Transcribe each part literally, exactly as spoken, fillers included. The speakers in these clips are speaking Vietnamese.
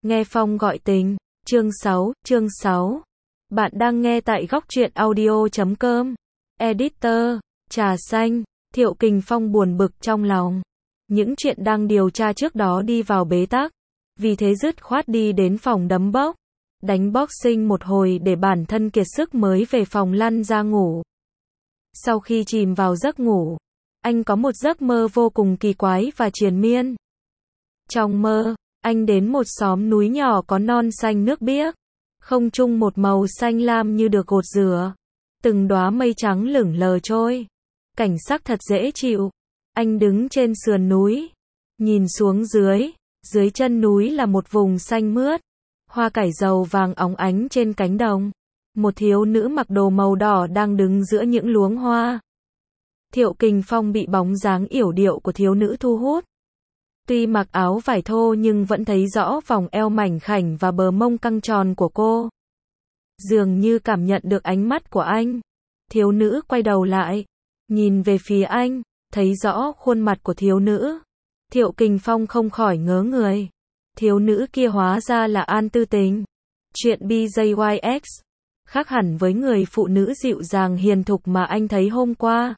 Nghe phong gọi tình, chương sáu, chương sáu. Bạn đang nghe tại góc truyện audio chấm com. Editor, trà xanh, Thiệu Kình Phong buồn bực trong lòng. Những chuyện đang điều tra trước đó đi vào bế tắc. Vì thế dứt khoát đi đến phòng đấm bốc. Đánh boxing một hồi để bản thân kiệt sức mới về phòng lăn ra ngủ. Sau khi chìm vào giấc ngủ, anh có một giấc mơ vô cùng kỳ quái và triền miên. Trong mơ, anh đến một xóm núi nhỏ có non xanh nước biếc. Không trung một màu xanh lam như được gột rửa. Từng đóa mây trắng lửng lờ trôi. Cảnh sắc thật dễ chịu. Anh đứng trên sườn núi. Nhìn xuống dưới. Dưới chân núi là một vùng xanh mướt. Hoa cải dầu vàng óng ánh trên cánh đồng. Một thiếu nữ mặc đồ màu đỏ đang đứng giữa những luống hoa. Thiệu Kình Phong bị bóng dáng yểu điệu của thiếu nữ thu hút. Tuy mặc áo vải thô nhưng vẫn thấy rõ vòng eo mảnh khảnh và bờ mông căng tròn của cô. Dường như cảm nhận được ánh mắt của anh. Thiếu nữ quay đầu lại, nhìn về phía anh, thấy rõ khuôn mặt của thiếu nữ. Thiệu Kình Phong không khỏi ngớ người. Thiếu nữ kia hóa ra là An Tư Tình. Chuyện bê gi i ích khác hẳn với người phụ nữ dịu dàng hiền thục mà anh thấy hôm qua.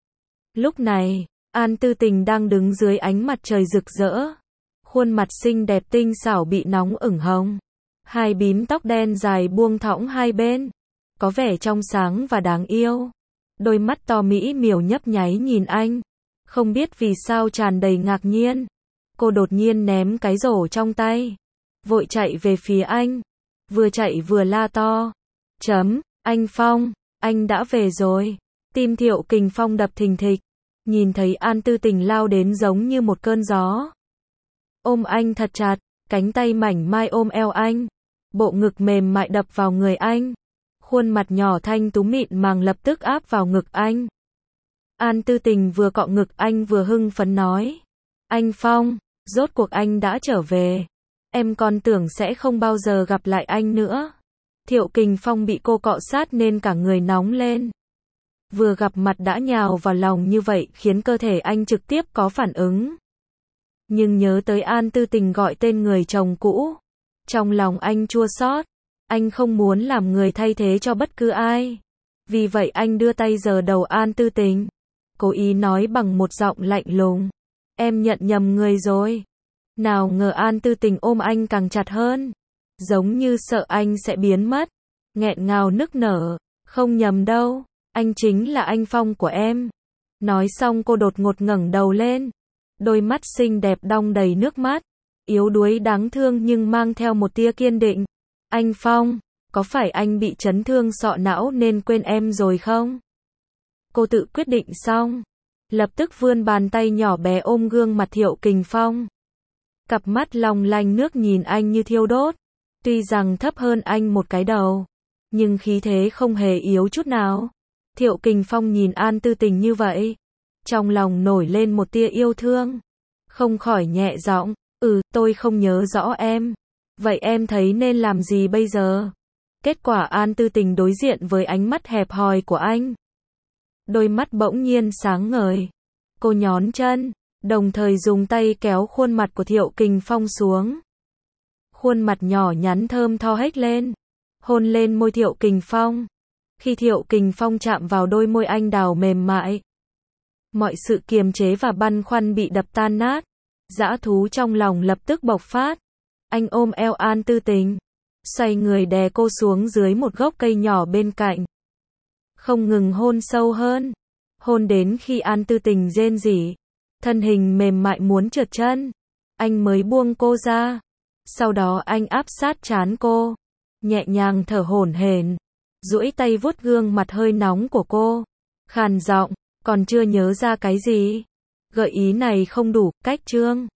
Lúc này, An Tư Tình đang đứng dưới ánh mặt trời rực rỡ. Khuôn mặt xinh đẹp tinh xảo bị nóng ửng hồng. Hai bím tóc đen dài buông thõng hai bên. Có vẻ trong sáng và đáng yêu. Đôi mắt to mỹ miều nhấp nháy nhìn anh. Không biết vì sao tràn đầy ngạc nhiên. Cô đột nhiên ném cái rổ trong tay. Vội chạy về phía anh. Vừa chạy vừa la to. Chấm, anh Phong, anh đã về rồi. Tim Thiệu Kình Phong đập thình thịch. Nhìn thấy An Tư Tình lao đến giống như một cơn gió. Ôm anh thật chặt, cánh tay mảnh mai ôm eo anh. Bộ ngực mềm mại đập vào người anh. Khuôn mặt nhỏ thanh tú mịn màng lập tức áp vào ngực anh. An Tư Tình vừa cọ ngực anh vừa hưng phấn nói. Anh Phong, rốt cuộc anh đã trở về. Em còn tưởng sẽ không bao giờ gặp lại anh nữa. Thiệu Kình Phong bị cô cọ sát nên cả người nóng lên. Vừa gặp mặt đã nhào vào lòng như vậy khiến cơ thể anh trực tiếp có phản ứng. Nhưng nhớ tới An Tư Tình gọi tên người chồng cũ. Trong lòng anh chua xót. Anh không muốn làm người thay thế cho bất cứ ai. Vì vậy anh đưa tay giở đầu An Tư Tình. Cố ý nói bằng một giọng lạnh lùng. Em nhận nhầm người rồi. Nào ngờ An Tư Tình ôm anh càng chặt hơn. Giống như sợ anh sẽ biến mất. Nghẹn ngào nức nở. Không nhầm đâu. Anh chính là anh Phong của em. Nói xong cô đột ngột ngẩng đầu lên. Đôi mắt xinh đẹp đong đầy nước mắt. Yếu đuối đáng thương nhưng mang theo một tia kiên định. Anh Phong, có phải anh bị chấn thương sọ não nên quên em rồi không? Cô tự quyết định xong. Lập tức vươn bàn tay nhỏ bé ôm gương mặt Thiệu Kình Phong. Cặp mắt long lanh nước nhìn anh như thiêu đốt. Tuy rằng thấp hơn anh một cái đầu. Nhưng khí thế không hề yếu chút nào. Thiệu Kình Phong nhìn An Tư Tình như vậy. Trong lòng nổi lên một tia yêu thương. Không khỏi nhẹ giọng. Ừ, tôi không nhớ rõ em. Vậy em thấy nên làm gì bây giờ? Kết quả An Tư Tình đối diện với ánh mắt hẹp hòi của anh. Đôi mắt bỗng nhiên sáng ngời. Cô nhón chân, đồng thời dùng tay kéo khuôn mặt của Thiệu Kình Phong xuống. Khuôn mặt nhỏ nhắn thơm tho hếch lên. Hôn lên môi Thiệu Kình Phong. Khi Thiệu Kình Phong chạm vào đôi môi anh đào mềm mại. Mọi sự kiềm chế và băn khoăn bị đập tan nát. Dã thú trong lòng lập tức bộc phát. Anh ôm eo An Tư Tình. Xoay người đè cô xuống dưới một gốc cây nhỏ bên cạnh. Không ngừng hôn sâu hơn. Hôn đến khi An Tư Tình rên rỉ. Thân hình mềm mại muốn trượt chân. Anh mới buông cô ra. Sau đó anh áp sát trán cô. Nhẹ nhàng thở hổn hển. Duỗi tay vuốt gương mặt hơi nóng của cô. Khàn giọng, còn chưa nhớ ra cái gì? Gợi ý này không đủ, cách chương.